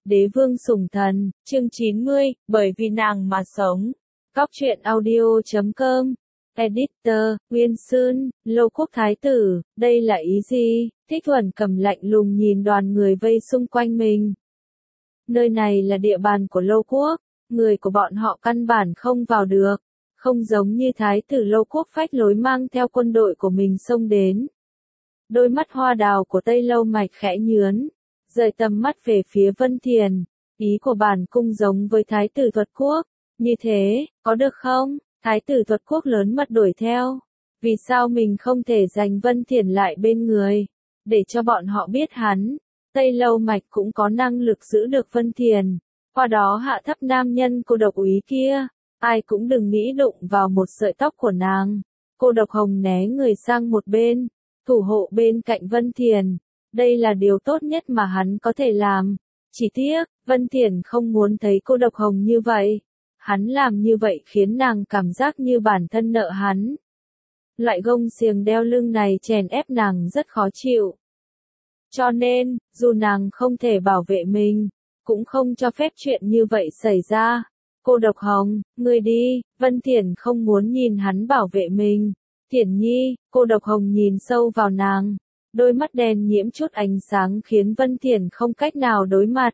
Đế vương sủng thần, chương 90, bởi vì nàng mà sống. Góc truyện audio.com. Editor, Nguyên Sơn, Lô Quốc Thái tử, đây là ý gì? Thích Thuần cầm lạnh lùng nhìn đoàn người vây xung quanh mình. Nơi này là địa bàn của Lô Quốc, người của bọn họ căn bản không vào được. Không giống như Thái tử Lô Quốc phách lối mang theo quân đội của mình xông đến. Đôi mắt hoa đào của Tây Lâu Mạch khẽ nhướn, rời tầm mắt về phía Vân Thiền. Ý của bản cung giống với Thái tử Thuật Quốc. Như thế, có được không? Thái tử Thuật Quốc lớn mật đuổi theo. Vì sao mình không thể giành Vân Thiền lại bên người? Để cho bọn họ biết hắn, Tây Lâu Mạch cũng có năng lực giữ được Vân Thiền. Qua đó hạ thấp nam nhân cô độc úy kia. Ai cũng đừng nghĩ đụng vào một sợi tóc của nàng. Cô độc hồng né người sang một bên, thủ hộ bên cạnh Vân Thiền. Đây là điều tốt nhất mà hắn có thể làm. Chỉ tiếc, Vân Thiền không muốn thấy cô độc hồng như vậy. Hắn làm như vậy khiến nàng cảm giác như bản thân nợ hắn. Loại gông xiềng đeo lưng này chèn ép nàng rất khó chịu. Cho nên, dù nàng không thể bảo vệ mình, cũng không cho phép chuyện như vậy xảy ra. Cô độc hồng, ngươi đi. Vân Thiền không muốn nhìn hắn bảo vệ mình. Thiển nhi, cô độc hồng nhìn sâu vào nàng. Đôi mắt đen nhiễm chút ánh sáng khiến Vân Thiền không cách nào đối mặt.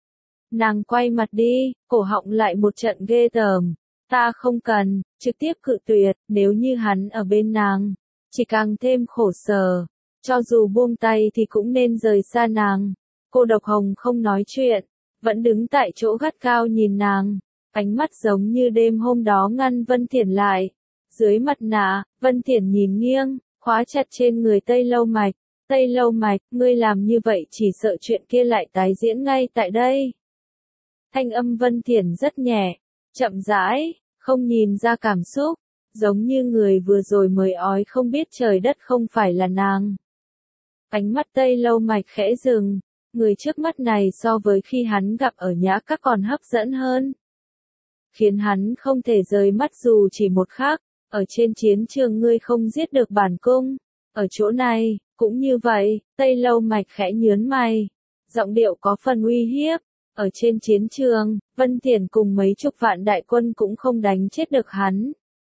Nàng quay mặt đi, cổ họng lại một trận ghê tởm. Ta không cần, trực tiếp cự tuyệt, nếu như hắn ở bên nàng, chỉ càng thêm khổ sở. Cho dù buông tay thì cũng nên rời xa nàng. Cô độc hồng không nói chuyện, vẫn đứng tại chỗ gắt cao nhìn nàng. Ánh mắt giống như đêm hôm đó ngăn Vân Thiền lại. Dưới mặt nạ, Vân Thiền nhìn nghiêng, khóa chặt trên người Tây Lâu Mạch. Tây Lâu Mạch, ngươi làm như vậy chỉ sợ chuyện kia lại tái diễn ngay tại đây. Thanh âm Vân Thiền rất nhẹ, chậm rãi, không nhìn ra cảm xúc, giống như người vừa rồi mới ói không biết trời đất không phải là nàng. Ánh mắt Tây Lâu Mạch khẽ dừng, người trước mắt này so với khi hắn gặp ở Nhã Các còn hấp dẫn hơn. Khiến hắn không thể rời mắt dù chỉ một khắc. Ở trên chiến trường ngươi không giết được bản cung. Ở chỗ này, cũng như vậy. Tây Lâu Mạch khẽ nhướn mày. Giọng điệu có phần uy hiếp. Ở trên chiến trường, Vân Thiền cùng mấy chục vạn đại quân cũng không đánh chết được hắn.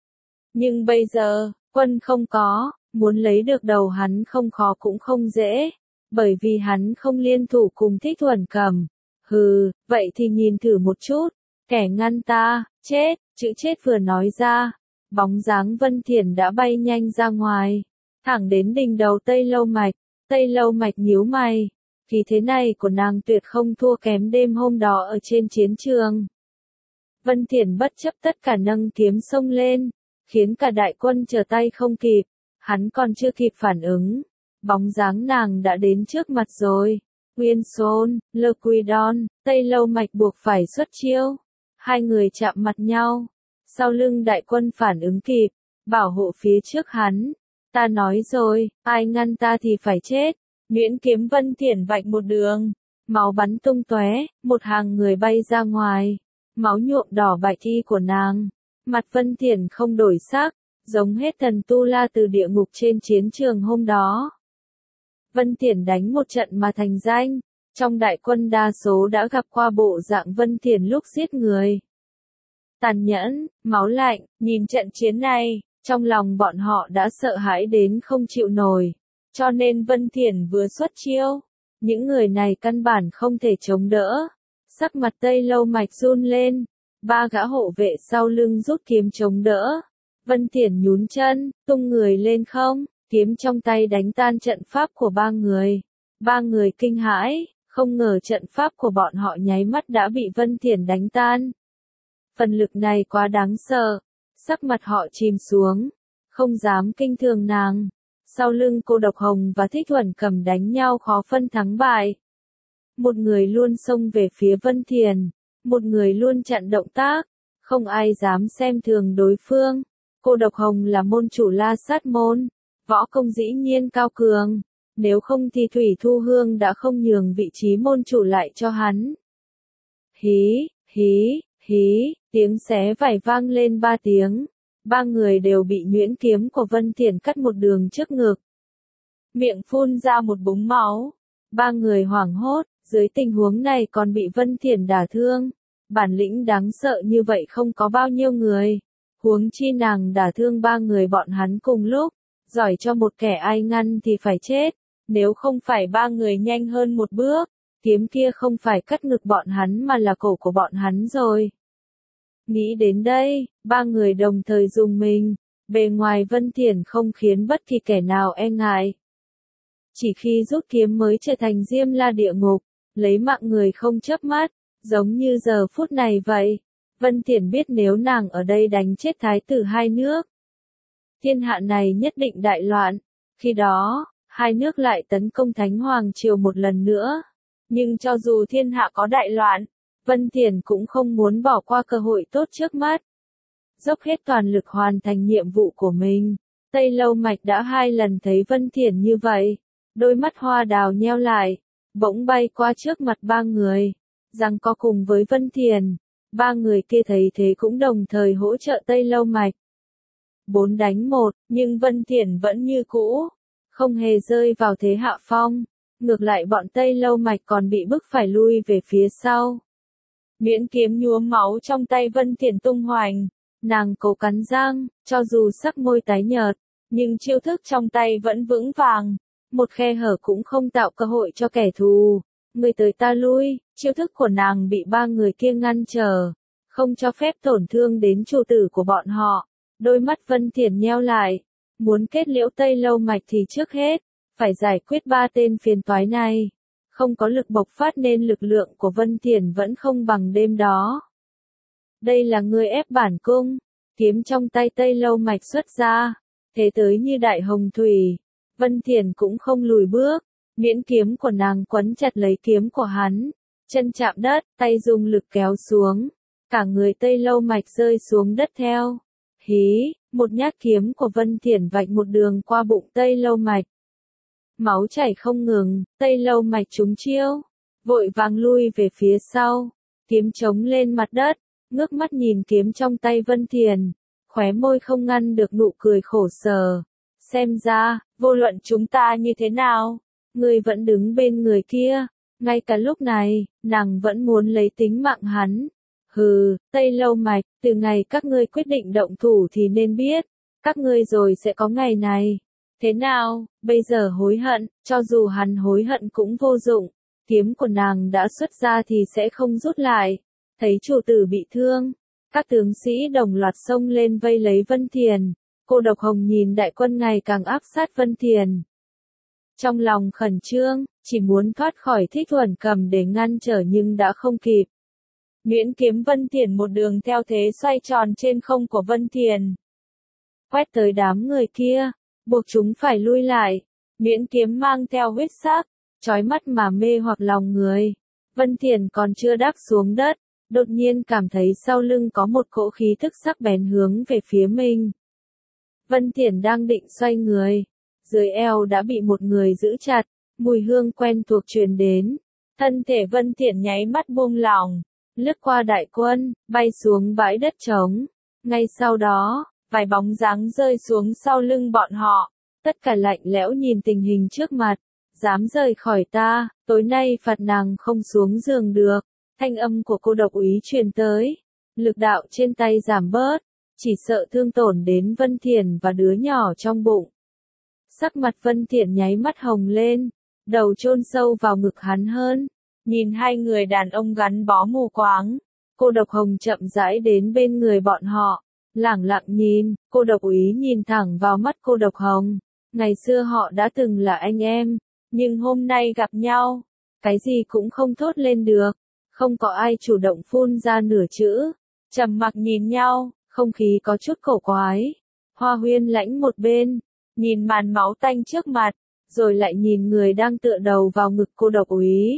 Nhưng bây giờ, quân không có, muốn lấy được đầu hắn không khó cũng không dễ. Bởi vì hắn không liên thủ cùng Thích Thuần Cầm. Hừ, vậy thì nhìn thử một chút. Kẻ ngăn ta, chết, chữ chết vừa nói ra. Bóng dáng Vân Thiền đã bay nhanh ra ngoài, thẳng đến đỉnh đầu Tây Lâu Mạch. Tây Lâu Mạch nhíu mày, khí thế này của nàng tuyệt không thua kém đêm hôm đó ở trên chiến trường. Vân Thiền bất chấp tất cả nâng kiếm xông lên, khiến cả đại quân trở tay không kịp, hắn còn chưa kịp phản ứng. Bóng dáng nàng đã đến trước mặt rồi. Nguyên Sơn, Lê Quy Đon, Tây Lâu Mạch buộc phải xuất chiêu. Hai người chạm mặt nhau. Sau lưng đại quân phản ứng kịp, bảo hộ phía trước hắn. Ta nói rồi, ai ngăn ta thì phải chết. Nhuyễn kiếm Vân Thiền vạch một đường, máu bắn tung tóe, một hàng người bay ra ngoài. Máu nhuộm đỏ bạch y của nàng. Mặt Vân Thiền không đổi sắc, giống hết thần Tu La từ địa ngục trên chiến trường hôm đó. Vân Thiền đánh một trận mà thành danh. Trong đại quân đa số đã gặp qua bộ dạng Vân Thiền lúc giết người. Tàn nhẫn, máu lạnh, nhìn trận chiến này, trong lòng bọn họ đã sợ hãi đến không chịu nổi. Cho nên Vân Thiền vừa xuất chiêu, những người này căn bản không thể chống đỡ. Sắc mặt Tây Lâu Mạch run lên, ba gã hộ vệ sau lưng rút kiếm chống đỡ. Vân Thiền nhún chân, tung người lên không, kiếm trong tay đánh tan trận pháp của ba người. Ba người kinh hãi, không ngờ trận pháp của bọn họ nháy mắt đã bị Vân Thiền đánh tan. Phần lực này quá đáng sợ, sắc mặt họ chìm xuống, không dám kinh thường nàng. Sau lưng cô độc hồng và Thích Thuần Cầm đánh nhau khó phân thắng bại. Một người luôn xông về phía Vân Thiền, một người luôn chặn động tác, không ai dám xem thường đối phương. Cô độc hồng là môn chủ La Sát môn, võ công dĩ nhiên cao cường, nếu không thì Thủy Thu Hương đã không nhường vị trí môn chủ lại cho hắn. Hí, hí, hí, tiếng xé vải vang lên 3 tiếng. Ba người đều bị nhuyễn kiếm của Vân Thiền cắt một đường trước ngực. Miệng phun ra một búng máu. Ba người hoảng hốt, Dưới tình huống này còn bị Vân Thiển đả thương. Bản lĩnh đáng sợ như vậy không có bao nhiêu người. Huống chi nàng đả thương 3 người bọn hắn cùng lúc. Giỏi cho một kẻ ai ngăn thì phải chết. Nếu không phải 3 người nhanh hơn một bước, kiếm kia không phải cắt ngực bọn hắn mà là cổ của bọn hắn rồi. Nghĩ đến đây, 3 người đồng thời dùng mình. Bề ngoài Vân Thiển không khiến bất kỳ kẻ nào e ngại. Chỉ khi rút kiếm mới trở thành Diêm La địa ngục, lấy mạng người không chớp mắt, giống như giờ phút này vậy. Vân Thiển biết nếu nàng ở đây đánh chết thái tử 2 nước, thiên hạ này nhất định đại loạn. Khi đó, 2 nước lại tấn công Thánh Hoàng Triều một lần nữa. Nhưng cho dù thiên hạ có đại loạn, Vân Thiển cũng không muốn bỏ qua cơ hội tốt trước mắt. Dốc hết toàn lực hoàn thành nhiệm vụ của mình. Tây Lâu Mạch đã 2 lần thấy Vân Thiển như vậy. Đôi mắt hoa đào nheo lại, bỗng bay qua trước mặt 3 người. Giằng co cùng với Vân Thiển. 3 người kia thấy thế cũng đồng thời hỗ trợ Tây Lâu Mạch. 4 đánh 1, nhưng Vân Thiển vẫn như cũ. Không hề rơi vào thế hạ phong. Ngược lại bọn Tây Lâu Mạch còn bị bức phải lui về phía sau. Miễn kiếm nhuốm máu trong tay Vân Thiển tung hoành. Nàng cố cắn răng, cho dù sắc môi tái nhợt, nhưng chiêu thức trong tay vẫn vững vàng. Một khe hở cũng không tạo cơ hội cho kẻ thù. Người tới ta lui, chiêu thức của nàng bị 3 người kia ngăn trở. Không cho phép tổn thương đến chủ tử của bọn họ. Đôi mắt Vân Thiển nheo lại. Muốn kết liễu Tây Lâu Mạch thì trước hết, phải giải quyết 3 tên phiền toái này. Không có lực bộc phát nên lực lượng của Vân Thiển vẫn không bằng đêm đó. Đây là người ép bản cung. Kiếm trong tay Tây Lâu Mạch xuất ra. Thế tới như đại hồng thủy. Vân Thiển cũng không lùi bước. Miễn kiếm của nàng quấn chặt lấy kiếm của hắn. Chân chạm đất, tay dùng lực kéo xuống. Cả người Tây Lâu Mạch rơi xuống đất theo. Hí, một nhát kiếm của Vân Thiển vạch một đường qua bụng Tây Lâu Mạch. Máu chảy không ngừng, Tây Lâu Mạch trúng chiêu. Vội vàng lui về phía sau. Kiếm chống lên mặt đất. Ngước mắt nhìn kiếm trong tay Vân Thiển. Khóe môi không ngăn được nụ cười khổ sở. Xem ra, vô luận chúng ta như thế nào, người vẫn đứng bên người kia. Ngay cả lúc này, nàng vẫn muốn lấy tính mạng hắn. Hừ, Tây Lâu Mạch, từ ngày các ngươi quyết định động thủ thì nên biết. Các ngươi rồi sẽ có ngày này. Thế nào, bây giờ hối hận, cho dù hắn hối hận cũng vô dụng. Kiếm của nàng đã xuất ra thì sẽ không rút lại. Thấy chủ tử bị thương, các tướng sĩ đồng loạt xông lên vây lấy Vân Thiển. Cô Độc Hồng nhìn đại quân ngày càng áp sát Vân Thiển. Trong lòng khẩn trương, chỉ muốn thoát khỏi Thích Uẩn Cầm để ngăn trở nhưng đã không kịp. Miễn kiếm Vân Thiển một đường theo thế xoay tròn trên không của Vân Thiển. Quét tới đám người kia, buộc chúng phải lui lại. Miễn kiếm mang theo huyết sắc, chói mắt mà mê hoặc lòng người. Vân Thiển còn chưa đáp xuống đất, đột nhiên cảm thấy sau lưng có một cỗ khí thức sắc bén hướng về phía mình. Vân Thiển đang định xoay người. Dưới eo đã bị một người giữ chặt, mùi hương quen thuộc truyền đến. Thân thể Vân Thiển nháy mắt buông lỏng, lướt qua đại quân, bay xuống bãi đất trống. Ngay sau đó, vài bóng dáng rơi xuống sau lưng bọn họ. Tất cả lạnh lẽo nhìn tình hình trước mặt. Dám rời khỏi ta, tối nay phạt nàng không xuống giường được. Thanh âm của Cô Độc Úy truyền tới. Lực đạo trên tay giảm bớt. Chỉ sợ thương tổn đến Vân Thiển và đứa nhỏ trong bụng. Sắc mặt Vân Thiển nháy mắt hồng lên. Đầu chôn sâu vào ngực hắn hơn. Nhìn 2 người đàn ông gắn bó mù quáng. Cô Độc Hồng chậm rãi đến bên người bọn họ. Lẳng lặng nhìn, Cô Độc Úy nhìn thẳng vào mắt Cô Độc Hồng. Ngày xưa họ đã từng là anh em. Nhưng hôm nay gặp nhau, cái gì cũng không thốt lên được. Không có ai chủ động phun ra nửa chữ. Trầm mặc nhìn nhau, không khí có chút cổ quái. Hoa Huyên lãnh một bên, nhìn màn máu tanh trước mặt, rồi lại nhìn người đang tựa đầu vào ngực Cô Độc Úy.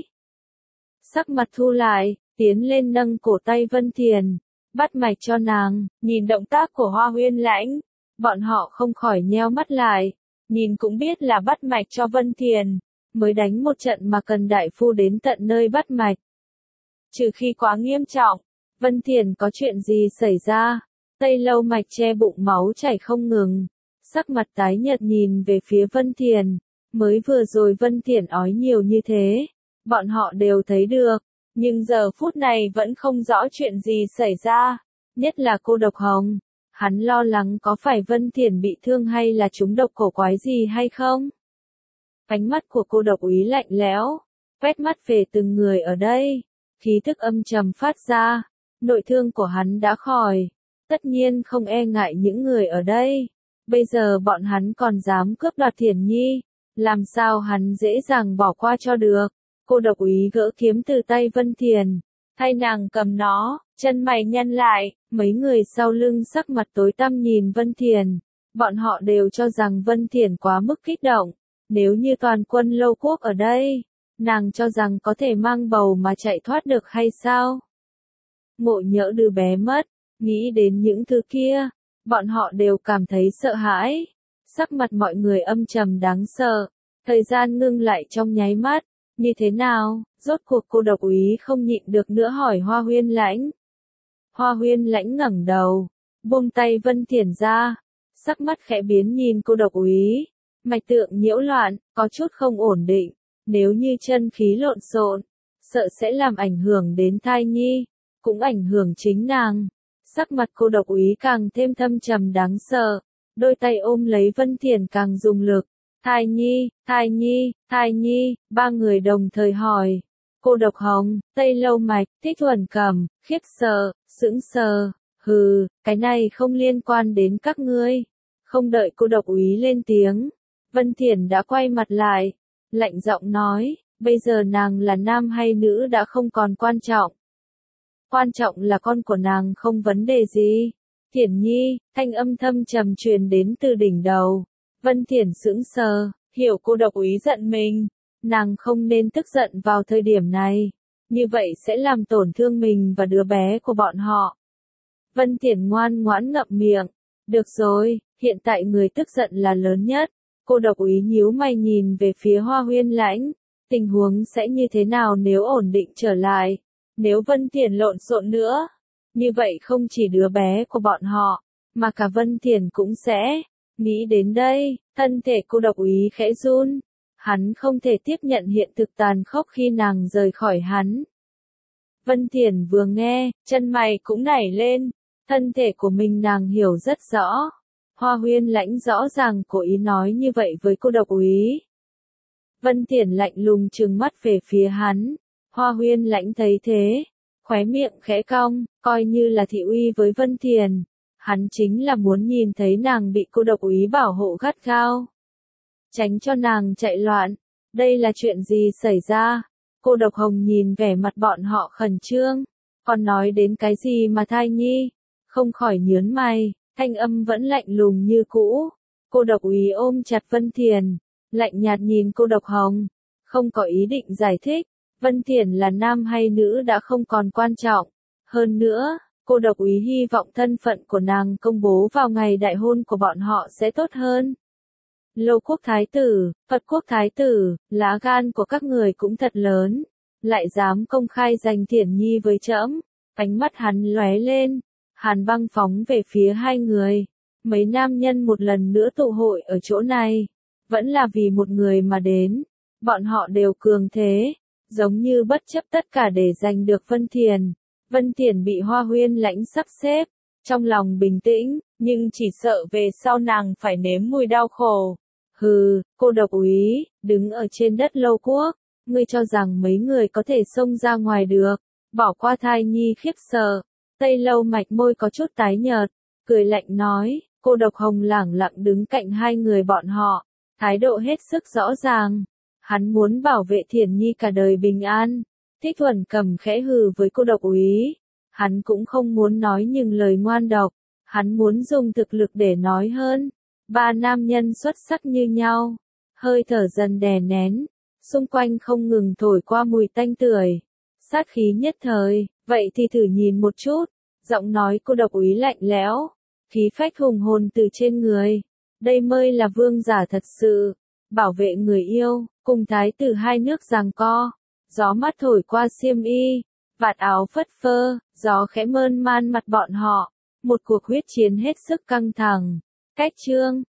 Sắc mặt thu lại, tiến lên nâng cổ tay Vân Thiển, bắt mạch cho nàng. Nhìn động tác của Hoa Huyên lãnh, bọn họ không khỏi nheo mắt lại. Nhìn cũng biết là bắt mạch cho Vân Thiển. Mới đánh một trận mà cần đại phu đến tận nơi bắt mạch. Trừ khi quá nghiêm trọng, Vân Thiển có chuyện gì xảy ra? Tây Lâu Mạch che bụng máu chảy không ngừng. Sắc mặt tái nhợt nhìn về phía Vân Thiển. Mới vừa rồi Vân Thiển ói nhiều như thế. bọn họ đều thấy được, nhưng giờ phút này vẫn không rõ chuyện gì xảy ra, nhất là cô Độc Hồng. Hắn lo lắng có phải Vân Thiển bị thương hay là trúng độc cổ quái gì hay không? Ánh mắt của cô Độc Úy lạnh lẽo, quét mắt về từng người ở đây, khí thức âm trầm phát ra, nội thương của hắn đã khỏi, tất nhiên không e ngại những người ở đây. Bây giờ bọn hắn còn dám cướp đoạt Thiển Nhi, làm sao hắn dễ dàng bỏ qua cho được. Cô Độc Úy gỡ kiếm từ tay Vân Thiển, thay nàng cầm nó, chân mày nhăn lại, mấy người sau lưng sắc mặt tối tăm nhìn Vân Thiển. Bọn họ đều cho rằng Vân Thiển quá mức kích động, nếu như toàn quân Lâu Quốc ở đây, nàng cho rằng có thể mang bầu mà chạy thoát được hay sao? Ngộ nhỡ đứa bé mất, nghĩ đến những thứ kia, bọn họ đều cảm thấy sợ hãi. Sắc mặt mọi người âm trầm đáng sợ, thời gian ngưng lại trong nháy mắt. Như thế nào, rốt cuộc cô Độc Úy không nhịn được nữa hỏi Hoa Huyên Lãnh. Hoa Huyên Lãnh ngẩng đầu, buông tay Vân Thiển ra, sắc mắt khẽ biến nhìn cô Độc Úy, mạch tượng nhiễu loạn, có chút không ổn định, nếu như chân khí lộn xộn, sợ sẽ làm ảnh hưởng đến thai nhi, cũng ảnh hưởng chính nàng. Sắc mặt cô Độc Úy càng thêm thâm trầm đáng sợ, đôi tay ôm lấy Vân Thiển càng dùng lực. Thai nhi, thai nhi, thai nhi, ba người đồng thời hỏi. Cô Độc Hồng, Tây Lâu Mạch, Thích Thuần Cẩm, khiếp sợ, sững sờ, hừ, cái này không liên quan đến các ngươi. Không đợi cô Độc Úy lên tiếng, Vân Thiển đã quay mặt lại, lạnh giọng nói, bây giờ nàng là nam hay nữ đã không còn quan trọng. Quan trọng là con của nàng không vấn đề gì. Thiển Nhi, thanh âm thâm trầm truyền đến từ đỉnh đầu. Vân Thiển sững sờ, hiểu cô Độc Úy giận mình, nàng không nên tức giận vào thời điểm này, như vậy sẽ làm tổn thương mình và đứa bé của bọn họ. Vân Thiển ngoan ngoãn ngậm miệng, được rồi, hiện tại người tức giận là lớn nhất. Cô Độc Úy nhíu mày nhìn về phía Hoa Huyên Lãnh, tình huống sẽ như thế nào nếu ổn định trở lại, nếu Vân Thiển lộn xộn nữa, như vậy không chỉ đứa bé của bọn họ, mà cả Vân Thiển cũng sẽ. Nghĩ đến đây, thân thể cô Độc Úy khẽ run, hắn không thể tiếp nhận hiện thực tàn khốc khi nàng rời khỏi hắn. Vân Thiển vừa nghe, chân mày cũng nảy lên, thân thể của mình nàng hiểu rất rõ. Hoa Huyên Lãnh rõ ràng cố ý nói như vậy với cô Độc Úy. Vân Thiển lạnh lùng trừng mắt về phía hắn, Hoa Huyên Lãnh thấy thế, khóe miệng khẽ cong, coi như là thị uy với Vân Thiển. Hắn chính là muốn nhìn thấy nàng bị cô Độc Úy bảo hộ gắt gao, tránh cho nàng chạy loạn. Đây là chuyện gì xảy ra? Cô Độc Hồng nhìn vẻ mặt bọn họ khẩn trương, còn nói đến cái gì mà thai nhi, không khỏi nhớn mày, thanh âm vẫn lạnh lùng như cũ. Cô Độc Úy ôm chặt Vân Thiển, lạnh nhạt nhìn cô Độc Hồng, không có ý định giải thích. Vân Thiển là nam hay nữ đã không còn quan trọng, hơn nữa. Cô Độc Úy hy vọng thân phận của nàng công bố vào ngày đại hôn của bọn họ sẽ tốt hơn. Lâu Quốc Thái Tử, Phật Quốc Thái Tử, lá gan của các người cũng thật lớn, lại dám công khai giành Thiển Nhi với trẫm. Ánh mắt hắn lóe lên, hàn băng phóng về phía hai người. Mấy nam nhân một lần nữa tụ hội ở chỗ này, vẫn là vì một người mà đến. Bọn họ đều cường thế, giống như bất chấp tất cả để giành được Vân Thiển. Vân Thiển bị Hoa Huyên Lãnh sắp xếp, trong lòng bình tĩnh, nhưng chỉ sợ về sau nàng phải nếm mùi đau khổ. Hừ, cô Độc Úy, đứng ở trên đất Lâu Quốc, ngươi cho rằng mấy người có thể xông ra ngoài được, bỏ qua thai nhi khiếp sợ. Tây Lâu Mạch môi có chút tái nhợt, cười lạnh nói, cô Độc Hồng lẳng lặng đứng cạnh hai người bọn họ, thái độ hết sức rõ ràng. Hắn muốn bảo vệ Thiển Nhi cả đời bình an. Thích Thuần Cẩm khẽ hừ với cô Độc Úy, hắn cũng không muốn nói những lời ngoan độc, hắn muốn dùng thực lực để nói hơn. Ba nam nhân xuất sắc như nhau, hơi thở dần đè nén, xung quanh không ngừng thổi qua mùi tanh tưởi, sát khí nhất thời. Vậy thì thử nhìn một chút, giọng nói cô Độc Úy lạnh lẽo, khí phách hùng hồn từ trên người. Đây mới là vương giả thật sự, bảo vệ người yêu, cùng thái tử hai nước giằng co. Gió mát thổi qua xiêm y, vạt áo phất phơ, gió khẽ mơn man mặt bọn họ. Một cuộc huyết chiến hết sức căng thẳng. Cách chương